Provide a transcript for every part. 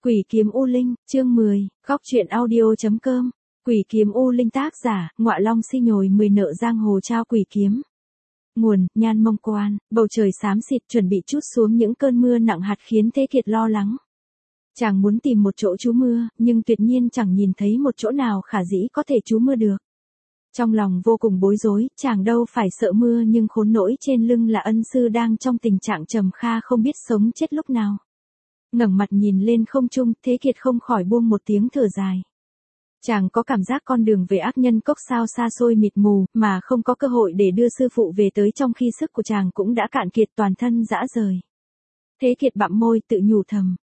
Quỷ kiếm U Linh, chương 10, góc truyện audio.com. Quỷ kiếm U Linh tác giả, Ngọa Long Si Nhồi 10 nợ giang hồ trao quỷ kiếm. Nguồn, Nhan Mông Quan, bầu trời xám xịt chuẩn bị trút xuống những cơn mưa nặng hạt khiến Thế Kiệt lo lắng. Chàng muốn tìm một chỗ trú mưa, nhưng tuyệt nhiên chẳng nhìn thấy một chỗ nào khả dĩ có thể trú mưa được. Trong lòng vô cùng bối rối, chàng đâu phải sợ mưa nhưng khốn nỗi trên lưng là ân sư đang trong tình trạng trầm kha không biết sống chết lúc nào. Ngẩng mặt nhìn lên không trung, Thế Kiệt không khỏi buông một tiếng thở dài. Chàng có cảm giác con đường về ác nhân cốc sao xa xôi mịt mù, mà không có cơ hội để đưa sư phụ về tới trong khi sức của chàng cũng đã cạn kiệt toàn thân rã rời. Thế Kiệt bặm môi tự nhủ thầm,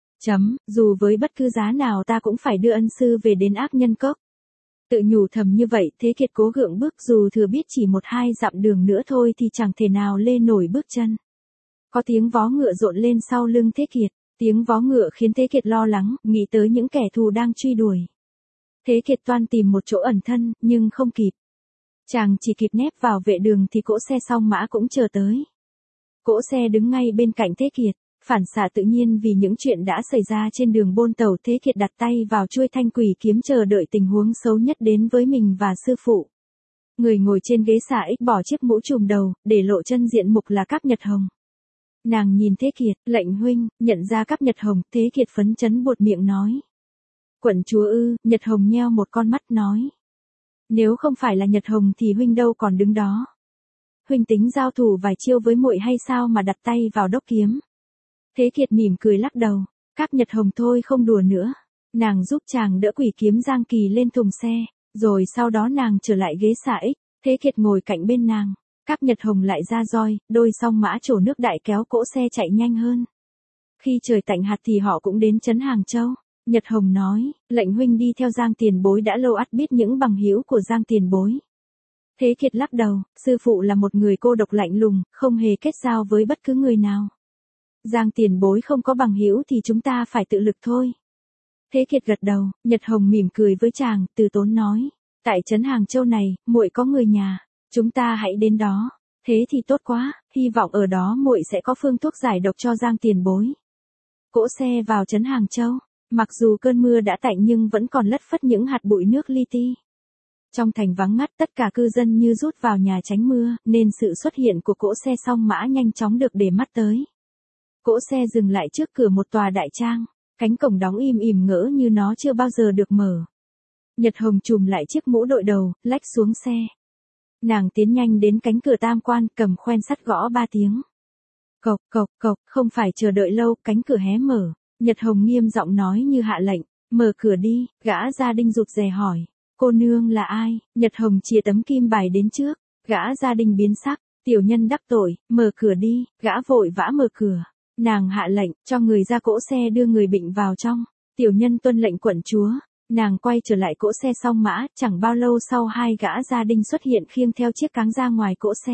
dù với bất cứ giá nào ta cũng phải đưa ân sư về đến ác nhân cốc. Tự nhủ thầm như vậy, Thế Kiệt cố gượng bước dù thừa biết chỉ 1-2 dặm đường nữa thôi thì chẳng thể nào lê nổi bước chân. Có tiếng vó ngựa rộn lên sau lưng Thế Kiệt. Tiếng vó ngựa khiến Thế Kiệt lo lắng, nghĩ tới những kẻ thù đang truy đuổi. Thế Kiệt toan tìm một chỗ ẩn thân, nhưng không kịp. Chàng chỉ kịp nép vào vệ đường thì cỗ xe song mã cũng chờ tới. Cỗ xe đứng ngay bên cạnh Thế Kiệt, phản xạ tự nhiên vì những chuyện đã xảy ra trên đường bôn tàu. Thế Kiệt đặt tay vào chuôi thanh quỷ kiếm chờ đợi tình huống xấu nhất đến với mình và sư phụ. Người ngồi trên ghế xà ích bỏ chiếc mũ trùm đầu, để lộ chân diện mục là Cáp Nhật Hồng. Nàng nhìn Thế Kiệt, lệnh huynh, nhận ra Cáp Nhật Hồng. Thế Kiệt phấn chấn buột miệng nói. Quận chúa ư? Nhật Hồng nheo một con mắt nói. Nếu không phải là Nhật Hồng thì huynh đâu còn đứng đó. Huynh tính giao thủ vài chiêu với muội hay sao mà đặt tay vào đốc kiếm? Thế Kiệt mỉm cười lắc đầu. Cáp Nhật Hồng thôi không đùa nữa. Nàng giúp chàng đỡ quỷ kiếm Giang Kỳ lên thùng xe, rồi sau đó nàng trở lại ghế xà ích. Thế Kiệt ngồi cạnh bên nàng. Cáp Nhật Hồng lại ra roi, đôi song mã trổ nước đại kéo cỗ xe chạy nhanh hơn. Khi trời tạnh hạt thì họ cũng đến trấn Hàng Châu. Nhật Hồng nói, lệnh huynh đi theo Giang Tiền Bối đã lâu ắt biết những bằng hữu của Giang Tiền Bối. Thế Kiệt lắc đầu, sư phụ là một người cô độc lạnh lùng, không hề kết giao với bất cứ người nào. Giang Tiền Bối không có bằng hữu thì chúng ta phải tự lực thôi. Thế Kiệt gật đầu, Nhật Hồng mỉm cười với chàng, từ tốn nói, tại trấn Hàng Châu này, muội có người nhà. Chúng ta hãy đến đó, thế thì tốt quá, hy vọng ở đó muội sẽ có phương thuốc giải độc cho Giang Tiền Bối. Cỗ xe vào trấn Hàng Châu, mặc dù cơn mưa đã tạnh nhưng vẫn còn lất phất những hạt bụi nước li ti. Trong thành vắng ngắt, tất cả cư dân như rút vào nhà tránh mưa, nên sự xuất hiện của cỗ xe song mã nhanh chóng được để mắt tới. Cỗ xe dừng lại trước cửa một tòa đại trang, cánh cổng đóng im ỉm ngỡ như nó chưa bao giờ được mở. Nhật Hồng chùm lại chiếc mũ đội đầu, lách xuống xe. Nàng tiến nhanh đến cánh cửa tam quan, cầm khoen sắt gõ 3 tiếng. Cộc cộc cộc, không phải chờ đợi lâu, cánh cửa hé mở. Nhật Hồng nghiêm giọng nói như hạ lệnh, mở cửa đi. Gã gia đình rụt rè hỏi, cô nương là ai? Nhật Hồng chìa tấm kim bài đến trước. Gã gia đình biến sắc, tiểu nhân đắc tội, mở cửa đi. Gã vội vã mở cửa. Nàng hạ lệnh, cho người ra cỗ xe đưa người bệnh vào trong. Tiểu nhân tuân lệnh quận chúa. Nàng quay trở lại cỗ xe song mã, chẳng bao lâu sau hai gã gia đình xuất hiện khiêng theo chiếc cáng ra ngoài cỗ xe.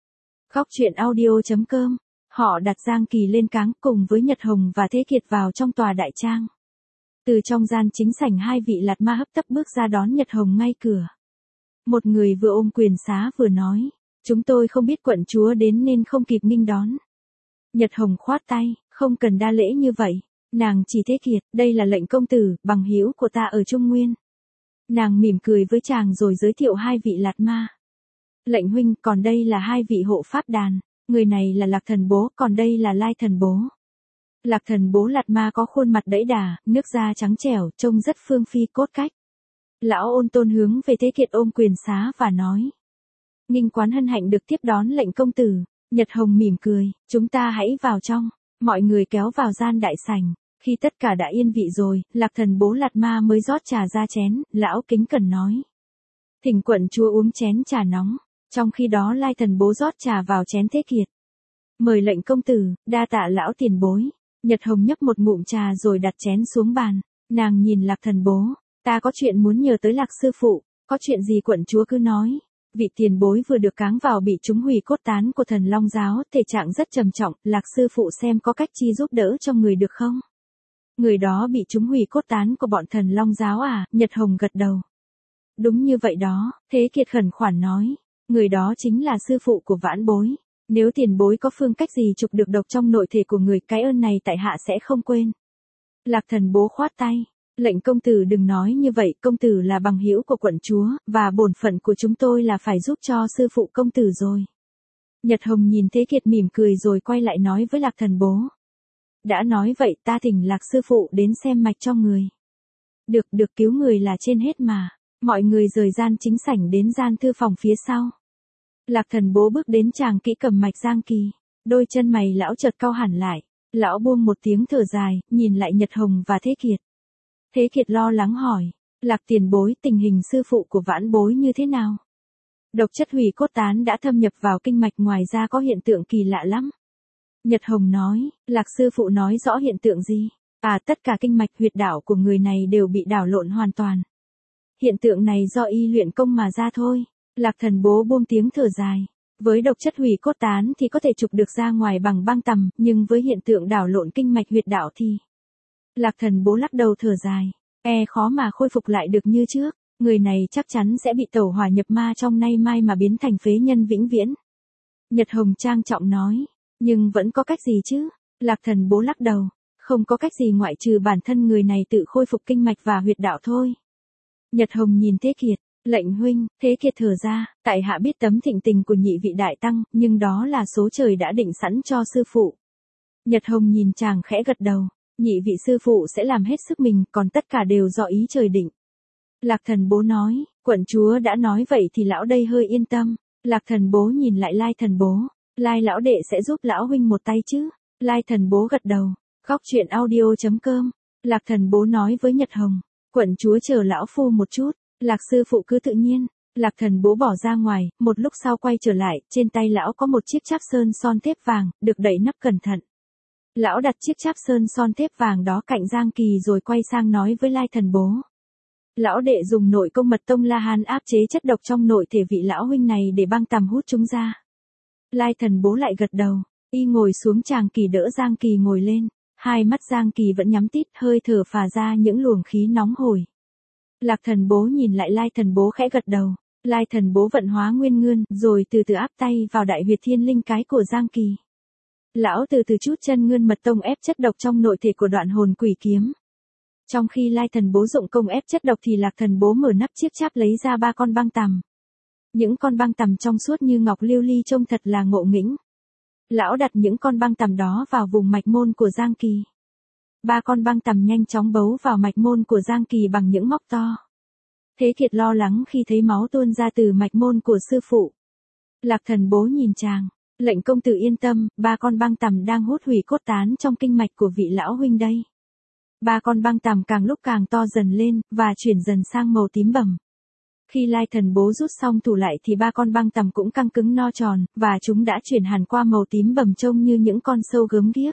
Góc truyện audio.com. Họ đặt Giang Kỳ lên cáng cùng với Nhật Hồng và Thế Kiệt vào trong tòa đại trang. Từ trong gian chính sảnh hai vị lạt ma hấp tấp bước ra đón Nhật Hồng ngay cửa. Một người vừa ôm quyền xá vừa nói, chúng tôi không biết quận chúa đến nên không kịp nghênh đón. Nhật Hồng khoát tay, không cần đa lễ như vậy. Nàng chỉ Thế Kiệt, đây là lệnh công tử, bằng hữu của ta ở Trung Nguyên. Nàng mỉm cười với chàng rồi giới thiệu hai vị lạt ma. Lệnh huynh, còn đây là hai vị hộ pháp đàn, người này là Lạc Thần Bố, còn đây là Lai Thần Bố. Lạc Thần Bố lạt ma có khuôn mặt đẫy đà, nước da trắng trẻo, trông rất phương phi cốt cách. Lão ôn tôn hướng về Thế Kiệt ôm quyền xá và nói. Nghinh quán hân hạnh được tiếp đón lệnh công tử. Nhật Hồng mỉm cười, chúng ta hãy vào trong. Mọi người kéo vào gian đại sảnh. Khi tất cả đã yên vị rồi, Lạc Thần Bố lạt ma mới rót trà ra chén, lão kính cẩn nói. Thỉnh quận chúa uống chén trà nóng. Trong khi đó Lai Thần Bố rót trà vào chén Thế Kiệt. Mời lệnh công tử, đa tạ lão tiền bối. Nhật Hồng nhấp một ngụm trà rồi đặt chén xuống bàn. Nàng nhìn Lạc Thần Bố, ta có chuyện muốn nhờ tới Lạc sư phụ, có chuyện gì quận chúa cứ nói. Vị tiền bối vừa được cáng vào bị trúng hủy cốt tán của Thần Long giáo, thể trạng rất trầm trọng, Lạc sư phụ xem có cách chi giúp đỡ cho người được không? Người đó bị trúng hủy cốt tán của bọn Thần Long giáo à? Nhật Hồng gật đầu. Đúng như vậy đó, Thế Kiệt khẩn khoản nói. Người đó chính là sư phụ của vãn bối. Nếu tiền bối có phương cách gì trục được độc trong nội thể của người, cái ơn này tại hạ sẽ không quên. Lạc Thần Bố khoát tay. Lệnh công tử đừng nói như vậy, công tử là bằng hữu của quận chúa, và bổn phận của chúng tôi là phải giúp cho sư phụ công tử rồi. Nhật Hồng nhìn Thế Kiệt mỉm cười rồi quay lại nói với Lạc Thần Bố. Đã nói vậy ta thỉnh Lạc sư phụ đến xem mạch cho người. Được cứu người là trên hết mà. Mọi người rời gian chính sảnh đến gian thư phòng phía sau. Lạc Thần Bố bước đến chàng kỹ cầm mạch Giang Kỳ. Đôi chân mày lão chợt cau hẳn lại. Lão buông một tiếng thở dài, nhìn lại Nhật Hồng và Thế Kiệt. Thế Kiệt lo lắng hỏi. Lạc tiền bối, tình hình sư phụ của vãn bối như thế nào? Độc chất hủy cốt tán đã thâm nhập vào kinh mạch, ngoài ra có hiện tượng kỳ lạ lắm. Nhật Hồng nói. Lạc sư phụ nói rõ hiện tượng gì? Tất cả kinh mạch huyệt đạo của người này đều bị đảo lộn hoàn toàn. Hiện tượng này do y luyện công mà ra thôi. Lạc Thần Bố buông tiếng thở dài. Với độc chất hủy cốt tán thì có thể trục được ra ngoài bằng băng tầm, nhưng với hiện tượng đảo lộn kinh mạch huyệt đạo thì... Lạc Thần Bố lắc đầu thở dài. Khó mà khôi phục lại được như trước. Người này chắc chắn sẽ bị tẩu hỏa nhập ma trong nay mai mà biến thành phế nhân vĩnh viễn. Nhật Hồng trang trọng nói. Nhưng vẫn có cách gì chứ? Lạc Thần Bố lắc đầu. Không có cách gì ngoại trừ bản thân người này tự khôi phục kinh mạch và huyệt đạo thôi. Nhật Hồng nhìn Thế Kiệt. Lệnh huynh. Thế Kiệt thở ra. Tại hạ biết tấm thịnh tình của nhị vị đại tăng, nhưng đó là số trời đã định sẵn cho sư phụ. Nhật Hồng nhìn chàng khẽ gật đầu. Nhị vị sư phụ sẽ làm hết sức mình, còn tất cả đều do ý trời định. Lạc Thần Bố nói. Quận chúa đã nói vậy thì lão đây hơi yên tâm. Lạc Thần Bố nhìn lại Lai Thần Bố. Lai lão đệ sẽ giúp lão huynh một tay chứ? Lai Thần Bố gật đầu. Góc truyện audio.com. Lạc Thần Bố nói với Nhật Hồng. Quận chúa chờ lão phu một chút. Lạc sư phụ cứ tự nhiên. Lạc Thần Bố bỏ ra ngoài, một lúc sau quay trở lại, trên tay lão có một chiếc cháp sơn son thép vàng, được đậy nắp cẩn thận. Lão đặt chiếc cháp sơn son thép vàng đó cạnh Giang Kỳ rồi quay sang nói với Lai Thần Bố. Lão đệ dùng nội công mật tông La Hán áp chế chất độc trong nội thể vị lão huynh này để băng tầm hút chúng ra. Lai Thần Bố lại gật đầu. Y ngồi xuống, chàng Kỳ đỡ Giang Kỳ ngồi lên. Hai mắt Giang Kỳ vẫn nhắm tít, hơi thở phả ra những luồng khí nóng hổi. Lạc Thần Bố nhìn lại Lai Thần Bố khẽ gật đầu. Lai Thần Bố vận hóa nguyên ngươn, rồi từ từ áp tay vào đại huyệt thiên linh cái của Giang Kỳ. Lão từ từ chút chân ngươn mật tông ép chất độc trong nội thể của đoạn hồn quỷ kiếm. Trong khi Lai Thần Bố dụng công ép chất độc thì Lạc Thần Bố mở nắp chiếc cháp lấy ra 3 con băng tằm. Những con băng tằm trong suốt như ngọc lưu ly trông thật là ngộ nghĩnh. Lão đặt những con băng tằm đó vào vùng mạch môn của Giang Kỳ. 3 con băng tằm nhanh chóng bấu vào mạch môn của Giang Kỳ bằng những móc to. Thế Kiệt lo lắng khi thấy máu tuôn ra từ mạch môn của sư phụ. Lạc Thần Bố nhìn chàng. Lệnh công tử yên tâm, 3 con băng tằm đang hút hủy cốt tán trong kinh mạch của vị lão huynh đây. 3 con băng tằm càng lúc càng to dần lên, và chuyển dần sang màu tím bầm. Khi Lai Thần Bố rút xong thủ lại thì 3 con băng tằm cũng căng cứng no tròn, và chúng đã chuyển hẳn qua màu tím bầm trông như những con sâu gớm ghiếc.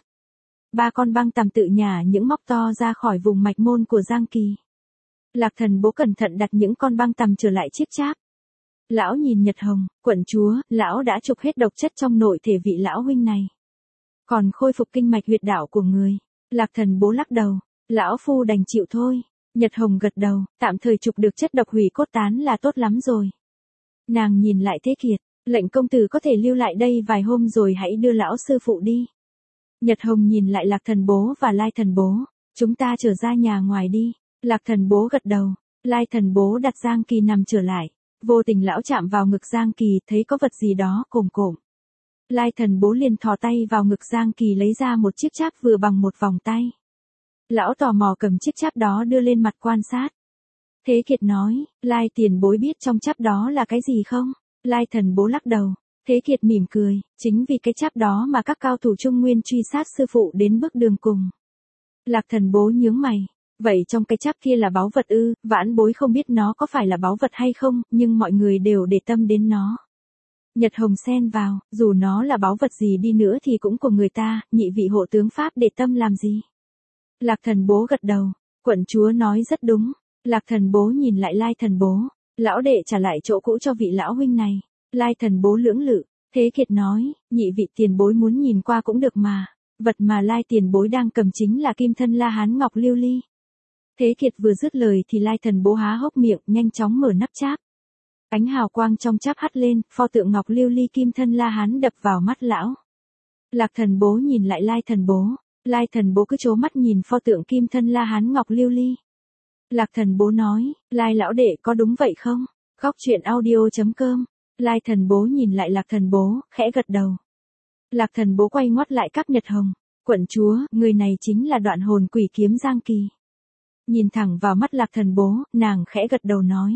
3 con băng tằm tự nhả những móc to ra khỏi vùng mạch môn của Giang Kỳ. Lạc Thần Bố cẩn thận đặt những con băng tằm trở lại chiếc cháp. Lão nhìn Nhật Hồng. Quận chúa, lão đã trục hết độc chất trong nội thể vị lão huynh này. Còn khôi phục kinh mạch huyệt đạo của người. Lạc Thần Bố lắc đầu. Lão phu đành chịu thôi. Nhật Hồng gật đầu. Tạm thời trục được chất độc hủy cốt tán là tốt lắm rồi. Nàng nhìn lại Thế Kiệt. Lệnh công tử có thể lưu lại đây vài hôm rồi hãy đưa lão sư phụ đi. Nhật Hồng nhìn lại Lạc Thần Bố và Lai Thần Bố. Chúng ta trở ra nhà ngoài đi. Lạc Thần Bố gật đầu. Lai Thần Bố đặt Giang Kỳ nằm trở lại. Vô tình lão chạm vào ngực Giang Kỳ, thấy có vật gì đó cồm cộm. Lai Thần Bố liền thò tay vào ngực Giang Kỳ lấy ra một chiếc cháp vừa bằng một vòng tay. Lão tò mò cầm chiếc cháp đó đưa lên mặt quan sát. Thế Kiệt nói, Lai tiền bối biết trong cháp đó là cái gì không? Lai Thần Bố lắc đầu. Thế Kiệt mỉm cười, chính vì cái cháp đó mà các cao thủ Trung Nguyên truy sát sư phụ đến bước đường cùng. Lạc Thần Bố nhướng mày. Vậy trong cái cháp kia là báu vật ư? Vãn bối không biết nó có phải là báu vật hay không, nhưng mọi người đều để tâm đến nó. Nhật Hồng xen vào, dù nó là báu vật gì đi nữa thì cũng của người ta, nhị vị hộ tướng Pháp để tâm làm gì? Lạc Thần Bố gật đầu. Quận chúa nói rất đúng. Lạc Thần Bố nhìn lại Lai Thần Bố. Lão đệ trả lại chỗ cũ cho vị lão huynh này. Lai Thần Bố lưỡng lự. Thế Kiệt nói, nhị vị tiền bối muốn nhìn qua cũng được mà. Vật mà Lai tiền bối đang cầm chính là kim thân La Hán ngọc lưu ly. Thế Kiệt vừa dứt lời thì Lai Thần Bố há hốc miệng, nhanh chóng mở nắp cháp. Ánh hào quang trong cháp hắt lên, pho tượng ngọc lưu ly kim thân La Hán đập vào mắt lão. Lạc Thần Bố nhìn lại Lai Thần Bố. Lai Thần Bố cứ trố mắt nhìn pho tượng kim thân La Hán ngọc lưu ly. Lạc Thần Bố nói, Lai lão đệ có đúng vậy không? Góc truyện audio.com. Lai Thần Bố nhìn lại Lạc Thần Bố, khẽ gật đầu. Lạc Thần Bố quay ngoắt lại Cáp Nhật Hồng. Quận chúa, người này chính là đoạn hồn quỷ kiếm Giang Kỳ. Nhìn thẳng vào mắt Lạc Thần Bố, nàng khẽ gật đầu nói.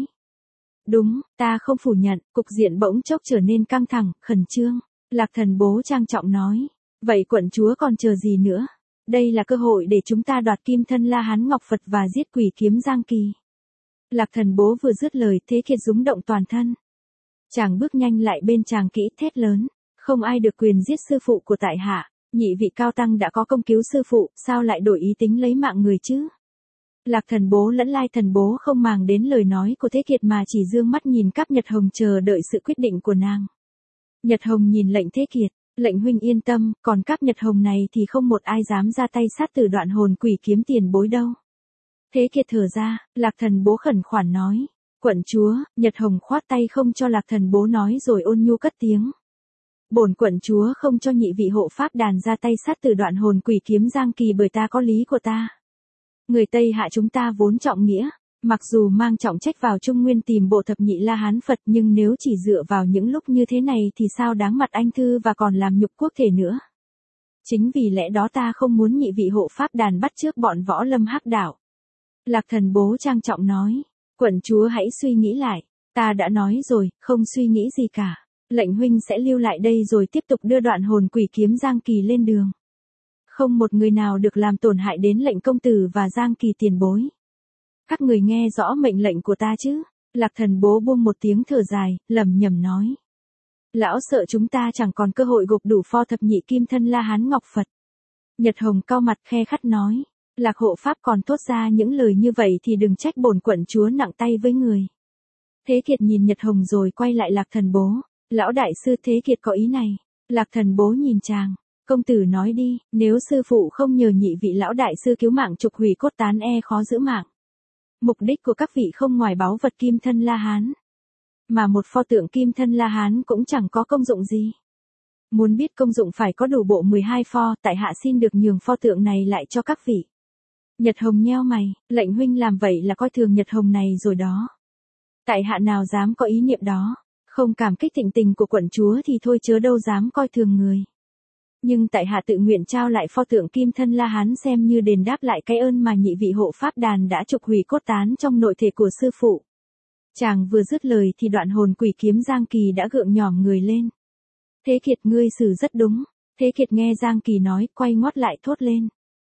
Đúng, ta không phủ nhận, cục diện bỗng chốc trở nên căng thẳng, khẩn trương. Lạc Thần Bố trang trọng nói. Vậy quận chúa còn chờ gì nữa? Đây là cơ hội để chúng ta đoạt kim thân La Hán Ngọc Phật và giết quỷ kiếm Giang Kỳ. Lạc Thần Bố vừa dứt lời, Thế Kiệt rúng động toàn thân. Chàng bước nhanh lại bên chàng kỹ thét lớn. Không ai được quyền giết sư phụ của tại hạ. Nhị vị cao tăng đã có công cứu sư phụ, sao lại đổi ý tính lấy mạng người chứ? Lạc Thần Bố lẫn Lai Thần Bố không màng đến lời nói của Thế Kiệt mà chỉ dương mắt nhìn Cáp Nhật Hồng chờ đợi sự quyết định của nàng. Nhật Hồng nhìn lệnh Thế Kiệt, lệnh huynh yên tâm, còn Cáp Nhật Hồng này thì không một ai dám ra tay sát tử đoạn hồn quỷ kiếm tiền bối đâu. Thế Kiệt thở ra, Lạc Thần Bố khẩn khoản nói. Quận chúa, Nhật Hồng khoát tay không cho Lạc Thần Bố nói rồi ôn nhu cất tiếng. Bổn quận chúa không cho nhị vị hộ pháp đàn ra tay sát tử đoạn hồn quỷ kiếm Giang Kỳ bởi ta có lý của ta. Người Tây Hạ chúng ta vốn trọng nghĩa, mặc dù mang trọng trách vào Trung Nguyên tìm bộ thập nhị La Hán Phật nhưng nếu chỉ dựa vào những lúc như thế này thì sao đáng mặt anh thư và còn làm nhục quốc thể nữa. Chính vì lẽ đó ta không muốn nhị vị hộ pháp đàn bắt chước bọn võ lâm hắc đạo. Lạc Thần Bố trang trọng nói, quận chúa hãy suy nghĩ lại, ta đã nói rồi, không suy nghĩ gì cả. Lệnh huynh sẽ lưu lại đây rồi tiếp tục đưa đoạn hồn quỷ kiếm Giang Kỳ lên đường. Không một người nào được làm tổn hại đến lệnh công tử và Giang Kỳ tiền bối. Các người nghe rõ mệnh lệnh của ta chứ? Lạc Thần Bố buông một tiếng thở dài, lẩm nhẩm nói. Lão sợ chúng ta chẳng còn cơ hội gục đủ pho thập nhị kim thân La Hán Ngọc Phật. Nhật Hồng cau mặt khe khắt nói. Lạc hộ pháp còn thốt ra những lời như vậy thì đừng trách bổn quận chúa nặng tay với người. Thế Kiệt nhìn Nhật Hồng rồi quay lại Lạc Thần Bố. Lão đại sư Thế Kiệt có ý này. Lạc Thần Bố nhìn chàng. Công tử nói đi, nếu sư phụ không nhờ nhị vị lão đại sư cứu mạng trục hủy cốt tán khó giữ mạng. Mục đích của các vị không ngoài báu vật kim thân La Hán. Mà một pho tượng kim thân La Hán cũng chẳng có công dụng gì. Muốn biết công dụng phải có đủ bộ 12 pho, tại hạ xin được nhường pho tượng này lại cho các vị. Nhật Hồng nheo mày, lệnh huynh làm vậy là coi thường Nhật Hồng này rồi đó. Tại hạ nào dám có ý niệm đó, không cảm kích thịnh tình của quận chúa thì thôi chớ đâu dám coi thường người. Nhưng tại hạ tự nguyện trao lại pho tượng kim thân La Hán xem như đền đáp lại cái ơn mà nhị vị hộ pháp đàn đã trục hủy cốt tán trong nội thể của sư phụ. Chàng vừa dứt lời thì đoạn hồn quỷ kiếm Giang Kỳ đã gượng nhỏm người lên. Thế Kiệt ngươi xử rất đúng. Thế Kiệt nghe Giang Kỳ nói, quay ngoắt lại thốt lên.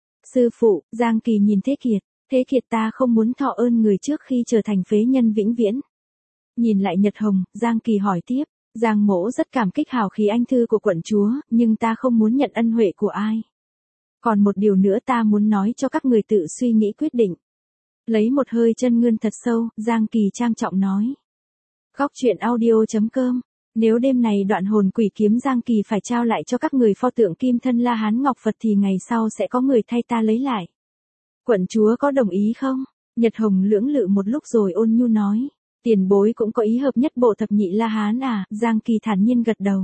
Sư phụ, Giang Kỳ nhìn Thế Kiệt. Thế Kiệt ta không muốn thọ ơn người trước khi trở thành phế nhân vĩnh viễn. Nhìn lại Nhật Hồng, Giang Kỳ hỏi tiếp. Giang mỗ rất cảm kích hào khí anh thư của quận chúa, nhưng ta không muốn nhận ân huệ của ai. Còn một điều nữa ta muốn nói cho các người tự suy nghĩ quyết định. Lấy một hơi chân ngươn thật sâu, Giang Kỳ trang trọng nói. Góc truyện audio.com. Nếu đêm này đoạn hồn quỷ kiếm Giang Kỳ phải trao lại cho các người pho tượng kim thân La Hán Ngọc Phật thì ngày sau sẽ có người thay ta lấy lại. Quận chúa có đồng ý không? Nhật Hồng lưỡng lự một lúc rồi ôn nhu nói. Tiền bối cũng có ý hợp nhất bộ thập nhị La Hán à? Giang Kỳ thản nhiên gật đầu.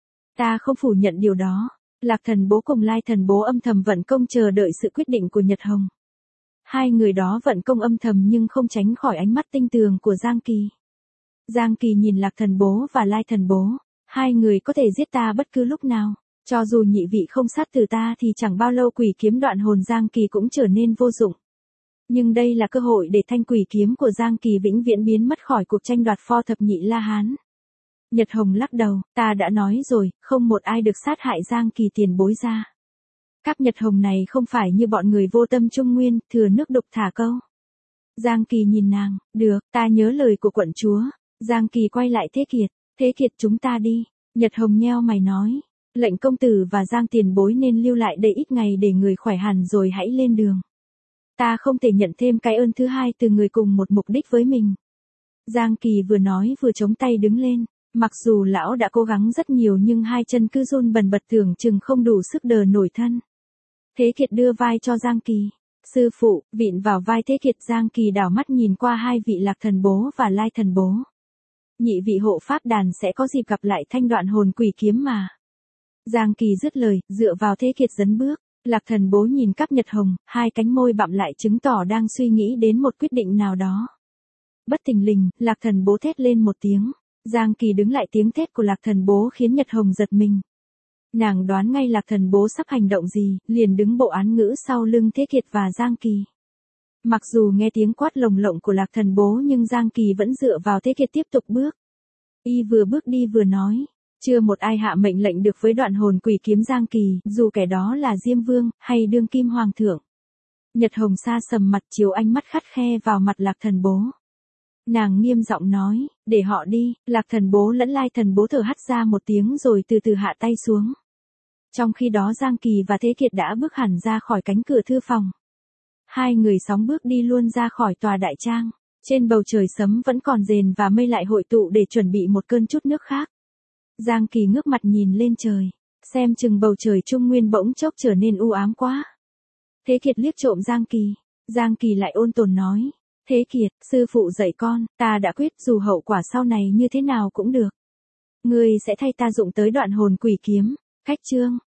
Ta không phủ nhận điều đó. Lạc Thần Bố cùng Lai Thần Bố âm thầm vận công chờ đợi sự quyết định của Nhật Hồng. Hai người đó vận công âm thầm nhưng không tránh khỏi ánh mắt tinh tường của Giang Kỳ. Giang Kỳ nhìn Lạc Thần Bố và Lai Thần Bố. Hai người có thể giết ta bất cứ lúc nào. Cho dù nhị vị không sát tử ta thì chẳng bao lâu quỷ kiếm đoạn hồn Giang Kỳ cũng trở nên vô dụng. Nhưng đây là cơ hội để thanh quỷ kiếm của Giang Kỳ vĩnh viễn biến mất khỏi cuộc tranh đoạt pho thập nhị La Hán. Nhật Hồng lắc đầu, ta đã nói rồi, không một ai được sát hại Giang Kỳ tiền bối ra. Các Nhật Hồng này không phải như bọn người vô tâm Trung Nguyên, thừa nước đục thả câu. Giang Kỳ nhìn nàng, được, ta nhớ lời của quận chúa. Giang Kỳ quay lại Thế Kiệt chúng ta đi. Nhật Hồng nheo mày nói, lệnh công tử và Giang tiền bối nên lưu lại đây ít ngày để người khỏe hẳn rồi hãy lên đường. Ta không thể nhận thêm cái ơn thứ hai từ người cùng một mục đích với mình. Giang Kỳ vừa nói vừa chống tay đứng lên, mặc dù lão đã cố gắng rất nhiều nhưng hai chân cứ run bần bật tưởng chừng không đủ sức đờ nổi thân. Thế Kiệt đưa vai cho Giang Kỳ. Sư phụ, vịn vào vai Thế Kiệt. Giang Kỳ đảo mắt nhìn qua hai vị Lạc Thần Bố và Lai Thần Bố. Nhị vị hộ pháp đàn sẽ có dịp gặp lại thanh đoạn hồn quỷ kiếm mà. Giang Kỳ dứt lời, dựa vào Thế Kiệt dấn bước. Lạc Thần Bố nhìn Cáp Nhật Hồng, hai cánh môi bặm lại chứng tỏ đang suy nghĩ đến một quyết định nào đó. Bất thình lình, Lạc Thần Bố thét lên một tiếng. Giang Kỳ đứng lại, tiếng thét của Lạc Thần Bố khiến Nhật Hồng giật mình. Nàng đoán ngay Lạc Thần Bố sắp hành động gì, liền đứng bộ án ngữ sau lưng Thế Kiệt và Giang Kỳ. Mặc dù nghe tiếng quát lồng lộng của Lạc Thần Bố nhưng Giang Kỳ vẫn dựa vào Thế Kiệt tiếp tục bước. Y vừa bước đi vừa nói, chưa một ai hạ mệnh lệnh được với đoạn hồn quỷ kiếm Giang Kỳ, dù kẻ đó là Diêm Vương, hay đương kim hoàng thượng. Nhật Hồng xa sầm mặt, chiếu ánh mắt khắt khe vào mặt Lạc Thần Bố. Nàng nghiêm giọng nói, để họ đi. Lạc Thần Bố lẫn Lai Thần Bố thở hắt ra một tiếng rồi từ từ hạ tay xuống. Trong khi đó Giang Kỳ và Thế Kiệt đã bước hẳn ra khỏi cánh cửa thư phòng. Hai người sóng bước đi luôn ra khỏi tòa đại trang. Trên bầu trời sấm vẫn còn rền và mây lại hội tụ để chuẩn bị một cơn chút nước khác. Giang Kỳ ngước mặt nhìn lên trời, xem chừng bầu trời Trung Nguyên bỗng chốc trở nên u ám quá. Thế Kiệt liếc trộm Giang Kỳ lại ôn tồn nói, Thế Kiệt, sư phụ dạy con, ta đã quyết dù hậu quả sau này như thế nào cũng được. Ngươi sẽ thay ta dụng tới đoạn hồn quỷ kiếm. Khách trương.